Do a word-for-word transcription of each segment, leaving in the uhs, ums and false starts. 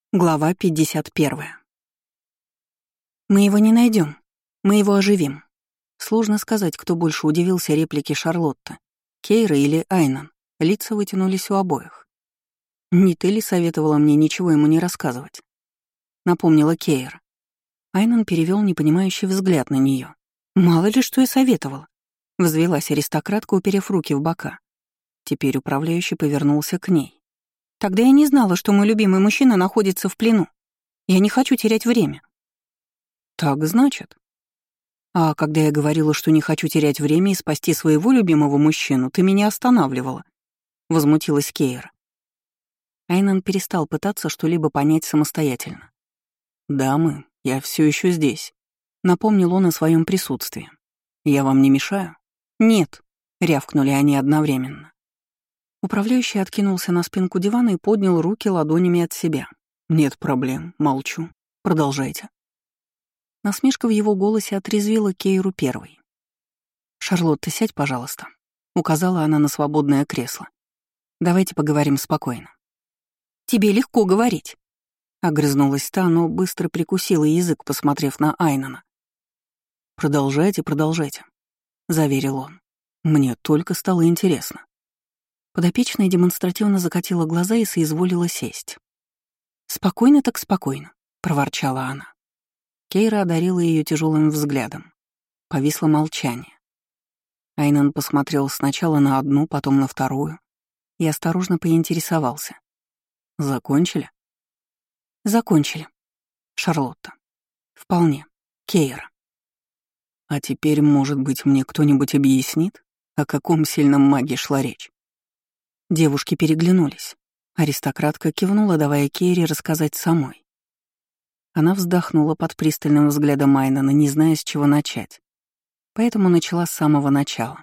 Глава пятьдесят первая. «Мы его не найдем, мы его оживим». Сложно сказать, кто больше удивился реплике Шарлотты, Кейра или Айнан. Лица вытянулись у обоих. «Не ты ли советовала мне ничего ему не рассказывать?» — напомнила Кейра. Айнан перевел непонимающий взгляд на нее. «Мало ли, что я советовала», — взвелась аристократка, уперев руки в бока. Теперь управляющий повернулся к ней. «Тогда я не знала, что мой любимый мужчина находится в плену. Я не хочу терять время». «Так, значит?» «А когда я говорила, что не хочу терять время и спасти своего любимого мужчину, ты меня останавливала», — возмутилась Кейра. Айнан перестал пытаться что-либо понять самостоятельно. «Дамы, я все еще здесь», — напомнил он о своем присутствии. «Я вам не мешаю?» «Нет», — рявкнули они одновременно. Управляющий откинулся на спинку дивана и поднял руки ладонями от себя. «Нет проблем, молчу. Продолжайте». Насмешка в его голосе отрезвила Кейру первой. «Шарлотта, сядь, пожалуйста», — указала она на свободное кресло. «Давайте поговорим спокойно». «Тебе легко говорить», — огрызнулась та, но быстро прикусила язык, посмотрев на Айнана. «Продолжайте, продолжайте», — заверил он. «Мне только стало интересно». Подопечная демонстративно закатила глаза и соизволила сесть. «Спокойно так спокойно», — проворчала она. Кейра одарила ее тяжелым взглядом. Повисло молчание. Айнан посмотрел сначала на одну, потом на вторую и осторожно поинтересовался. «Закончили?» «Закончили. Шарлотта». «Вполне. Кейра». «А теперь, может быть, мне кто-нибудь объяснит, о каком сильном маге шла речь?» Девушки переглянулись. Аристократка кивнула, давая Кейре рассказать самой. Она вздохнула под пристальным взглядом Айнана, не зная, с чего начать. Поэтому начала с самого начала.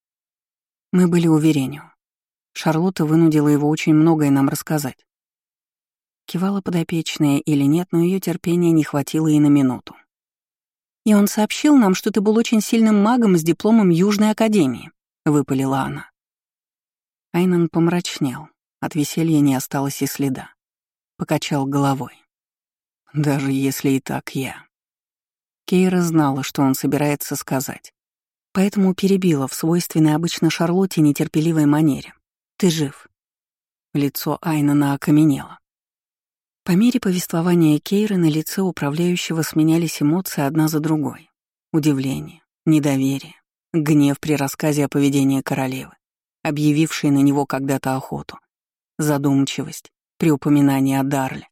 Мы были у Веренио. Шарлотта вынудила его очень многое нам рассказать. Кивала подопечная или нет, но ее терпения не хватило и на минуту. «И он сообщил нам, что ты был очень сильным магом с дипломом Южной Академии», — выпалила она. Айнан помрачнел, от веселья не осталось и следа. Покачал головой. «Даже если и так я...» Кейра знала, что он собирается сказать, поэтому перебила в свойственной обычно Шарлотте нетерпеливой манере. «Ты жив». Лицо Айнана окаменело. По мере повествования Кейры на лице управляющего сменялись эмоции одна за другой. Удивление, недоверие, гнев при рассказе о поведении королевы, объявившей на него когда-то охоту, задумчивость при упоминании о Дарле.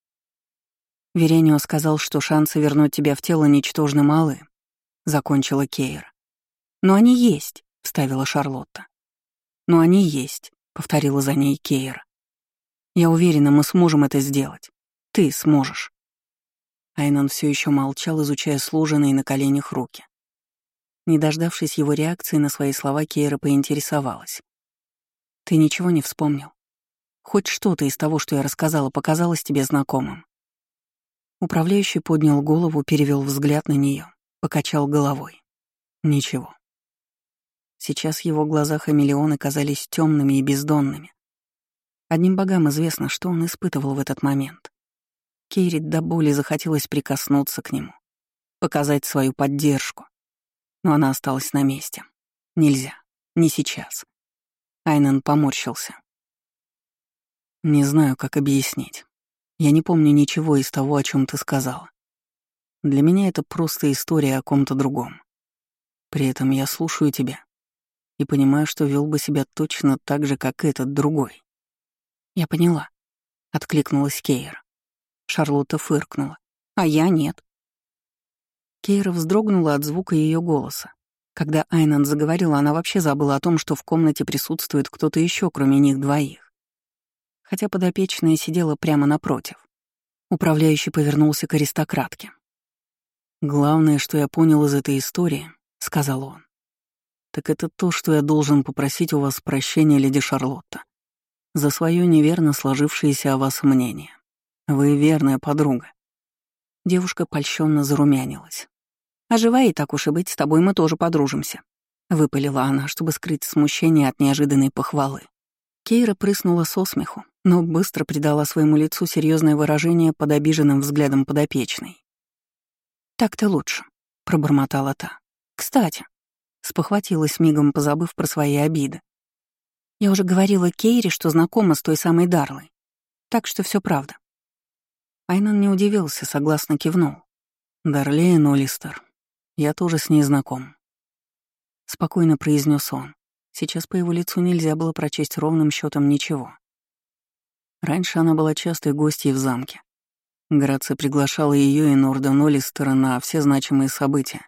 «Веренио сказал, что шансы вернуть тебя в тело ничтожно малы», — закончила Кейра. «Но они есть», — вставила Шарлотта. «Но они есть», — повторила за ней Кейра. «Я уверена, мы сможем это сделать. Ты сможешь». Айнан все еще молчал, изучая сложенные на коленях руки. Не дождавшись его реакции на свои слова, Кейра поинтересовалась. «Ты ничего не вспомнил? Хоть что-то из того, что я рассказала, показалось тебе знакомым?» Управляющий поднял голову, перевел взгляд на нее, покачал головой. «Ничего». Сейчас в его глазах хамелеоны казались темными и бездонными. Одним богам известно, что он испытывал в этот момент. Кейре до боли захотелось прикоснуться к нему, показать свою поддержку. Но она осталась на месте. Нельзя. Не сейчас. Айнан поморщился. «Не знаю, как объяснить. Я не помню ничего из того, о чем ты сказала. Для меня это просто история о ком-то другом. При этом я слушаю тебя и понимаю, что вел бы себя точно так же, как этот другой». «Я поняла», — откликнулась Кейра. Шарлотта фыркнула. «А я нет». Кейра вздрогнула от звука ее голоса. Когда Айнан заговорила, она вообще забыла о том, что в комнате присутствует кто-то еще, кроме них двоих. Хотя подопечная сидела прямо напротив. Управляющий повернулся к аристократке. «Главное, что я понял из этой истории», — сказал он, — «так это то, что я должен попросить у вас прощения, леди Шарлотта, за свое неверно сложившееся о вас мнение. Вы верная подруга». Девушка польщенно зарумянилась. «А живая и так уж и быть, с тобой мы тоже подружимся», — выпалила она, чтобы скрыть смущение от неожиданной похвалы. Кейра прыснула со смеху, но быстро придала своему лицу серьезное выражение под обиженным взглядом подопечной. «Так-то лучше», — пробормотала та. «Кстати», — спохватилась мигом, позабыв про свои обиды. «Я уже говорила Кейре, что знакома с той самой Дарлой, так что все правда». Айнан не удивился, согласно кивнул. «Дарлейн Олистер, я тоже с ней знаком», — спокойно произнес он. Сейчас по его лицу нельзя было прочесть ровным счетом ничего. Раньше она была частой гостьей в замке. Грация приглашала ее и Норда Ноллистера на все значимые события.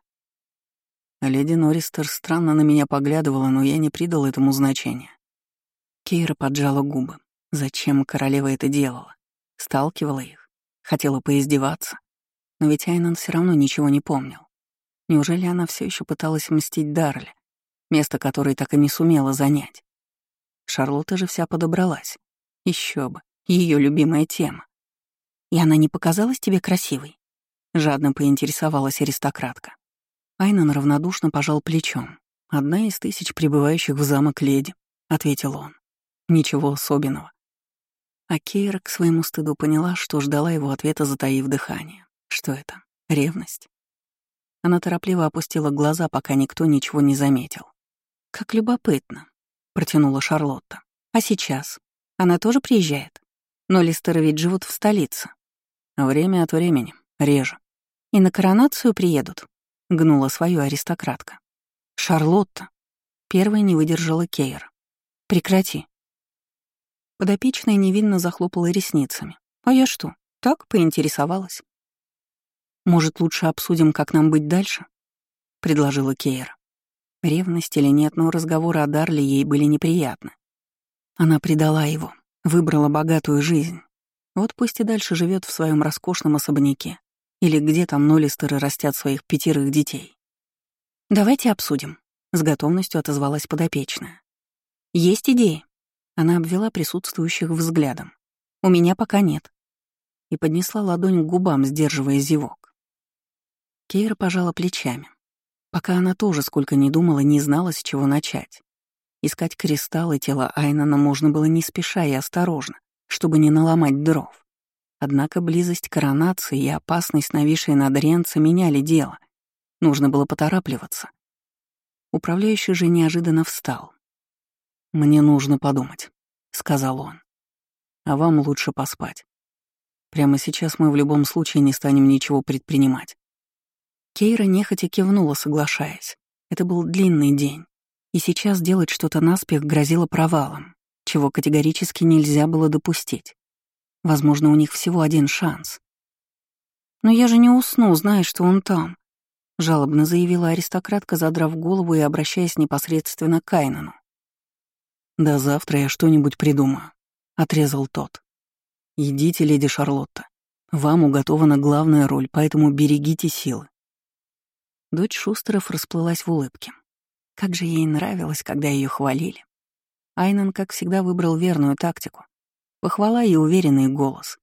Леди Норристер странно на меня поглядывала, но я не придал этому значения. Кейра поджала губы. Зачем королева это делала? Сталкивала их? Хотела поиздеваться? Но ведь Айнан все равно ничего не помнил. Неужели она все еще пыталась мстить Дарле, место которой так и не сумела занять? Шарлотта же вся подобралась. Еще бы, ее любимая тема. «И она не показалась тебе красивой?» — жадно поинтересовалась аристократка. Айнан равнодушно пожал плечом. «Одна из тысяч прибывающих в замок леди», — ответил он. «Ничего особенного». А Кейра к своему стыду поняла, что ждала его ответа, затаив дыхание. Что это? Ревность? Она торопливо опустила глаза, пока никто ничего не заметил. «Как любопытно», — протянула Шарлотта. «А сейчас? Она тоже приезжает? Но Листеры ведь живут в столице». «Время от времени. Реже». «И на коронацию приедут?» — гнула свою аристократка. «Шарлотта». Первой не выдержала Кейра. «Прекрати». Подопечная невинно захлопала ресницами. «А я что, так поинтересовалась?» «Может, лучше обсудим, как нам быть дальше?» — предложила Кейра. Ревность или нет, но разговоры о Дарле ей были неприятны. Она предала его, выбрала богатую жизнь. Вот пусть и дальше живет в своем роскошном особняке, или где там Ноллистеры растят своих пятерых детей. «Давайте обсудим», — с готовностью отозвалась подопечная. «Есть идеи?» Она обвела присутствующих взглядом. «У меня пока нет». И поднесла ладонь к губам, сдерживая зевок. Кейра пожала плечами. Пока она тоже, сколько ни думала, не знала, с чего начать. Искать кристаллы тела Айнана можно было не спеша и осторожно, чтобы не наломать дров. Однако близость коронации и опасность, нависшей над Ренцо, меняли дело. Нужно было поторапливаться. Управляющий же неожиданно встал. «Мне нужно подумать», — сказал он. «А вам лучше поспать. Прямо сейчас мы в любом случае не станем ничего предпринимать». Кейра нехотя кивнула, соглашаясь. Это был длинный день, и сейчас делать что-то наспех грозило провалом, чего категорически нельзя было допустить. Возможно, у них всего один шанс. «Но я же не усну, зная, что он там», — жалобно заявила аристократка, задрав голову и обращаясь непосредственно к Айнану. «До завтра я что-нибудь придумаю», — отрезал тот. «Идите, леди Шарлотта. Вам уготована главная роль, поэтому берегите силы». Дочь Шустеров расплылась в улыбке. Как же ей нравилось, когда ее хвалили. Айнан, как всегда, выбрал верную тактику. Похвала и уверенный голос.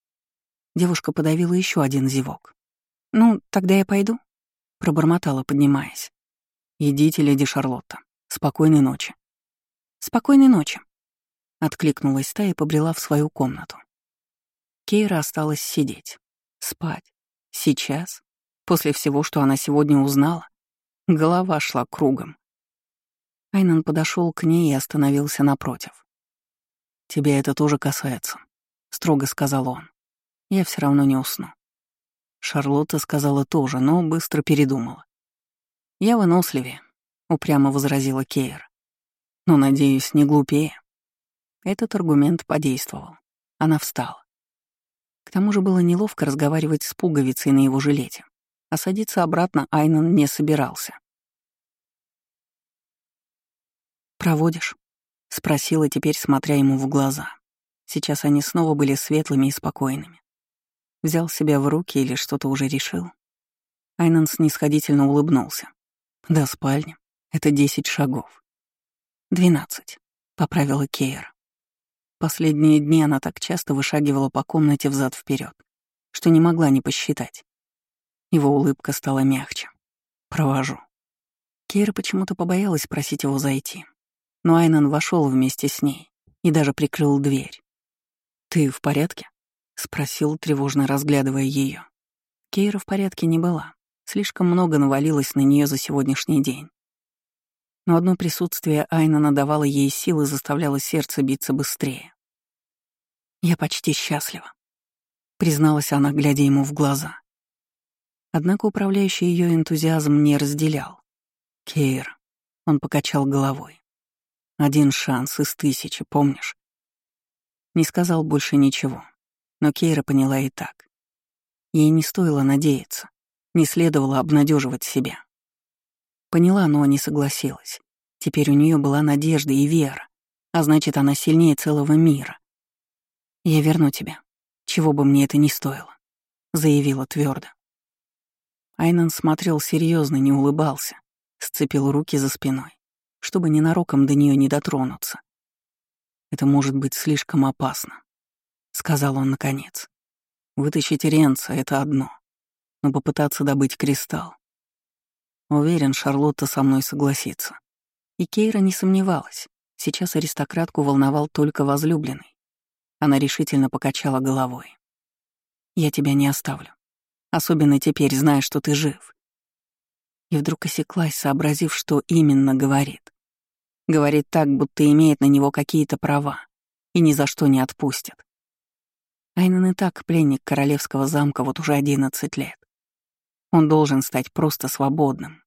Девушка подавила еще один зевок. «Ну, тогда я пойду», — пробормотала, поднимаясь. «Идите, леди Шарлотта. Спокойной ночи». «Спокойной ночи», — откликнулась та и побрела в свою комнату. Кейра осталась сидеть. Спать. Сейчас. После всего, что она сегодня узнала. Голова шла кругом. Айнан подошел к ней и остановился напротив. «Тебя это тоже касается», — строго сказал он. «Я все равно не усну». Шарлотта сказала тоже, но быстро передумала. «Я выносливее», — упрямо возразила Кейра. «Но, надеюсь, не глупее». Этот аргумент подействовал. Она встала. К тому же было неловко разговаривать с пуговицей на его жилете, а садиться обратно Айнан не собирался. «Проводишь?» — спросила теперь, смотря ему в глаза. Сейчас они снова были светлыми и спокойными. Взял себя в руки или что-то уже решил? Айнан снисходительно улыбнулся. «До спальни. Это десять шагов». «Двенадцать», — поправила Кейра. Последние дни она так часто вышагивала по комнате взад-вперед, что не могла не посчитать. Его улыбка стала мягче. «Провожу». Кейра почему-то побоялась просить его зайти. Но Айнан вошел вместе с ней и даже прикрыл дверь. «Ты в порядке?» — спросил, тревожно разглядывая ее. Кейра в порядке не была. Слишком много навалилось на нее за сегодняшний день. Но одно присутствие Айнана давало ей силы и заставляло сердце биться быстрее. «Я почти счастлива», — призналась она, глядя ему в глаза. Однако управляющий ее энтузиазм не разделял. «Кейра», — он покачал головой. «Один шанс из тысячи, помнишь?» Не сказал больше ничего, но Кейра поняла и так. Ей не стоило надеяться, не следовало обнадеживать себя. Поняла, но не согласилась. Теперь у нее была надежда и вера, а значит, она сильнее целого мира. «Я верну тебя, чего бы мне это ни стоило», — заявила твердо. Айнан смотрел серьезно, не улыбался, сцепил руки за спиной, чтобы ненароком до нее не дотронуться. «Это может быть слишком опасно», — сказал он наконец. «Вытащить Ренца — это одно, но попытаться добыть кристалл. Уверен, Шарлотта со мной согласится». И Кейра не сомневалась. Сейчас аристократку волновал только возлюбленный. Она решительно покачала головой. «Я тебя не оставлю. Особенно теперь, зная, что ты жив». И вдруг осеклась, сообразив, что именно говорит. Говорит так, будто имеет на него какие-то права и ни за что не отпустит. Айнан и так пленник королевского замка вот уже одиннадцать лет. Он должен стать просто свободным.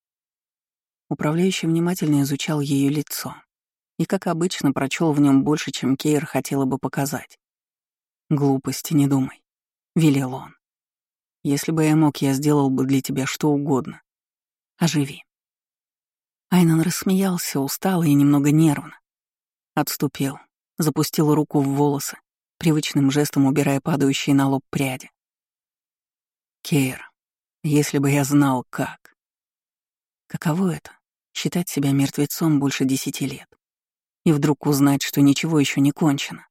Управляющий внимательно изучал ее лицо и, как обычно, прочел в нем больше, чем Кейр хотела бы показать. «Глупости не думай», — велел он. «Если бы я мог, я сделал бы для тебя что угодно. Оживи». Айнан рассмеялся устало и немного нервно. Отступил, запустил руку в волосы, привычным жестом убирая падающие на лоб пряди. «Кейр, если бы я знал, как...» Каково это — считать себя мертвецом больше десяти лет и вдруг узнать, что ничего еще не кончено?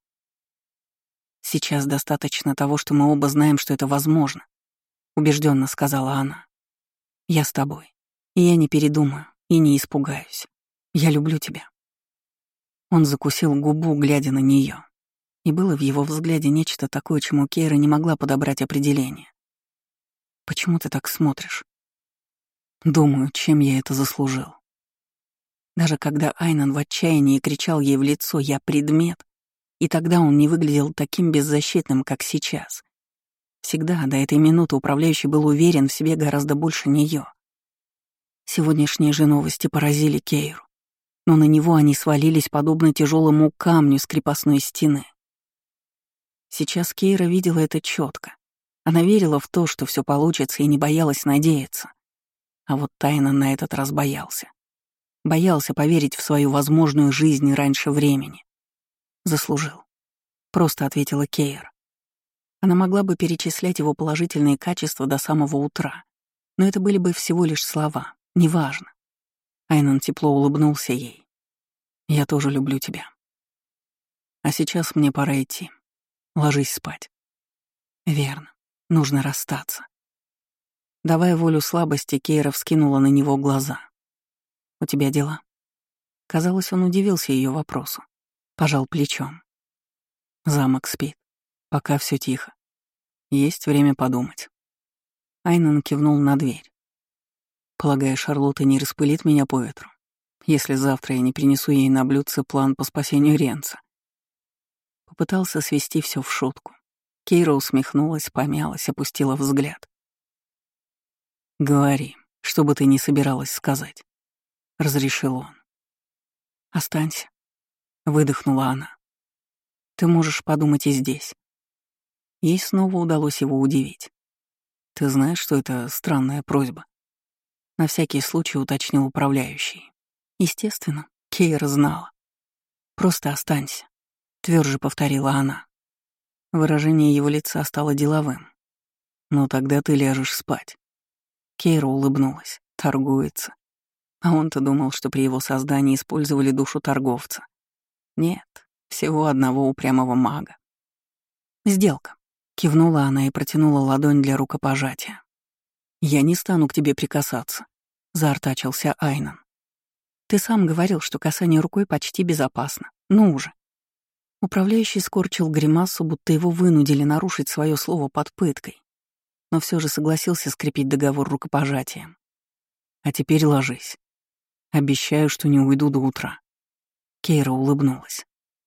«Сейчас достаточно того, что мы оба знаем, что это возможно», — убежденно сказала она. «Я с тобой, и я не передумаю и не испугаюсь. Я люблю тебя». Он закусил губу, глядя на нее, и было в его взгляде нечто такое, чему Кейра не могла подобрать определение. «Почему ты так смотришь?» «Думаю, чем я это заслужил». Даже когда Айнан в отчаянии кричал ей в лицо «я предмет», и тогда он не выглядел таким беззащитным, как сейчас. Всегда до этой минуты управляющий был уверен в себе гораздо больше нее. Сегодняшние же новости поразили Кейру, но на него они свалились подобно тяжелому камню с крепостной стены. Сейчас Кейра видела это четко. Она верила в то, что все получится, и не боялась надеяться. А вот Айнан на этот раз боялся. Боялся поверить в свою возможную жизнь раньше времени. «Заслужил», — просто ответила Кейра. Она могла бы перечислять его положительные качества до самого утра, но это были бы всего лишь слова, неважно. Айнан тепло улыбнулся ей. «Я тоже люблю тебя. А сейчас мне пора идти. Ложись спать». «Верно, нужно расстаться». Давая волю слабости, Кейра вскинула на него глаза. «У тебя дела?» Казалось, он удивился ее вопросу. Пожал плечом. «Замок спит. Пока все тихо. Есть время подумать». Айнан кивнул на дверь. «Полагаю, Шарлотта не распылит меня по ветру, если завтра я не принесу ей на блюдце план по спасению Ренца?» Попытался свести все в шутку. Кейра усмехнулась, помялась, опустила взгляд. «Говори, что бы ты ни собиралась сказать», — разрешил он. «Останься», — выдохнула она. «Ты можешь подумать и здесь». Ей снова удалось его удивить. «Ты знаешь, что это странная просьба?» На всякий случай уточнил управляющий. Естественно, Кейра знала. «Просто останься», — тверже повторила она. Выражение его лица стало деловым. «Ну тогда ты ляжешь спать». Кейра улыбнулась. Торгуется. А он-то думал, что при его создании использовали душу торговца. Нет, всего одного упрямого мага. «Сделка», — кивнула она и протянула ладонь для рукопожатия. «Я не стану к тебе прикасаться», — заортачился Айнан. «Ты сам говорил, что касание рукой почти безопасно. Ну уже». Управляющий скорчил гримасу, будто его вынудили нарушить свое слово под пыткой, но все же согласился скрепить договор рукопожатием. «А теперь ложись. Обещаю, что не уйду до утра». Кейра улыбнулась.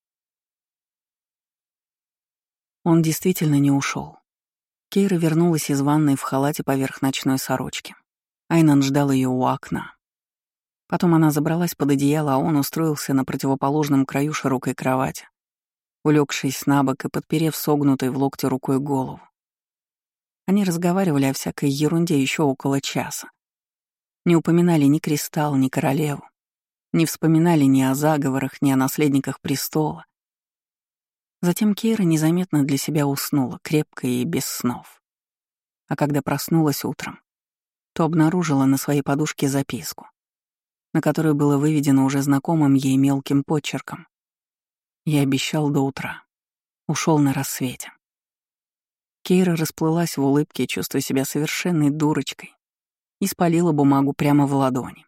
Он действительно не ушел. Кейра вернулась из ванной в халате поверх ночной сорочки. Айнан ждал ее у окна. Потом она забралась под одеяло, а он устроился на противоположном краю широкой кровати, улегшись на бок и подперев согнутой в локте рукой голову. Они разговаривали о всякой ерунде еще около часа. Не упоминали ни Кристалл, ни королеву. Не вспоминали ни о заговорах, ни о наследниках престола. Затем Кейра незаметно для себя уснула, крепко и без снов. А когда проснулась утром, то обнаружила на своей подушке записку, на которой было выведено уже знакомым ей мелким почерком. «Я обещал до утра. Ушел на рассвете». Кейра расплылась в улыбке, чувствуя себя совершенной дурочкой, и спалила бумагу прямо в ладони.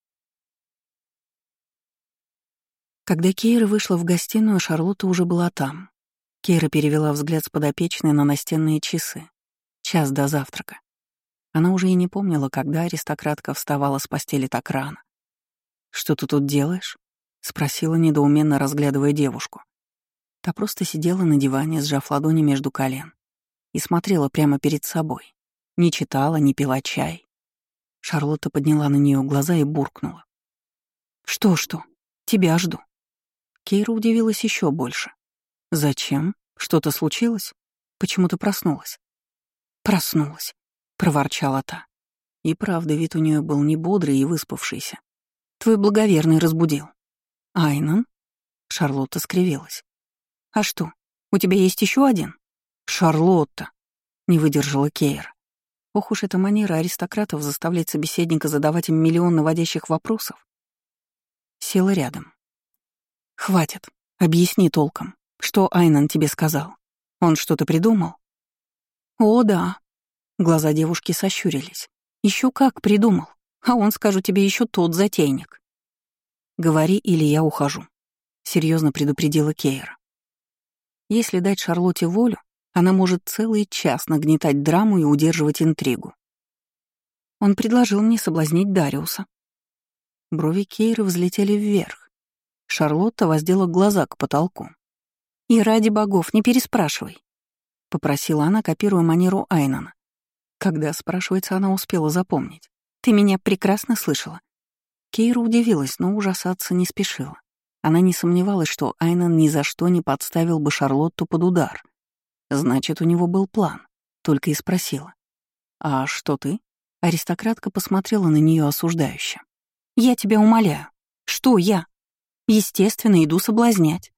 Когда Кейра вышла в гостиную, Шарлотта уже была там. Кейра перевела взгляд с подопечной на настенные часы. Час до завтрака. Она уже и не помнила, когда аристократка вставала с постели так рано. «Что ты тут делаешь?» — спросила, недоуменно разглядывая девушку. Та просто сидела на диване, сжав ладони между колен, и смотрела прямо перед собой. Не читала, не пила чай. Шарлотта подняла на нее глаза и буркнула. «Что-что? Тебя жду». Кейра удивилась еще больше. «Зачем? Что-то случилось? Почему ты проснулась?» «Проснулась», — проворчала та. И правда, вид у нее был не бодрый и выспавшийся. «Твой благоверный разбудил». «Айнан?» — Шарлотта скривилась. «А что, у тебя есть еще один?» «Шарлотта!» — не выдержала Кейра. Ох уж эта манера аристократов заставлять собеседника задавать им миллион наводящих вопросов. Села рядом. «Хватит. Объясни толком. Что Айнан тебе сказал? Он что-то придумал?» «О, да». Глаза девушки сощурились. Еще как придумал. А он, скажу тебе, еще тот затейник. «Говори, или я ухожу», — серьезно предупредила Кейра. Если дать Шарлотте волю, она может целый час нагнетать драму и удерживать интригу. Он предложил мне соблазнить Дариуса. Брови Кейры взлетели вверх. Шарлотта воздела глаза к потолку. «И ради богов, не переспрашивай», — попросила она, копируя манеру Айнана. Когда, спрашивается, она успела запомнить. «Ты меня прекрасно слышала». Кейра удивилась, но ужасаться не спешила. Она не сомневалась, что Айнан ни за что не подставил бы Шарлотту под удар. Значит, у него был план, только и спросила. «А что ты?» Аристократка посмотрела на нее осуждающе. «Я тебя умоляю. Что я? Естественно, иду соблазнять.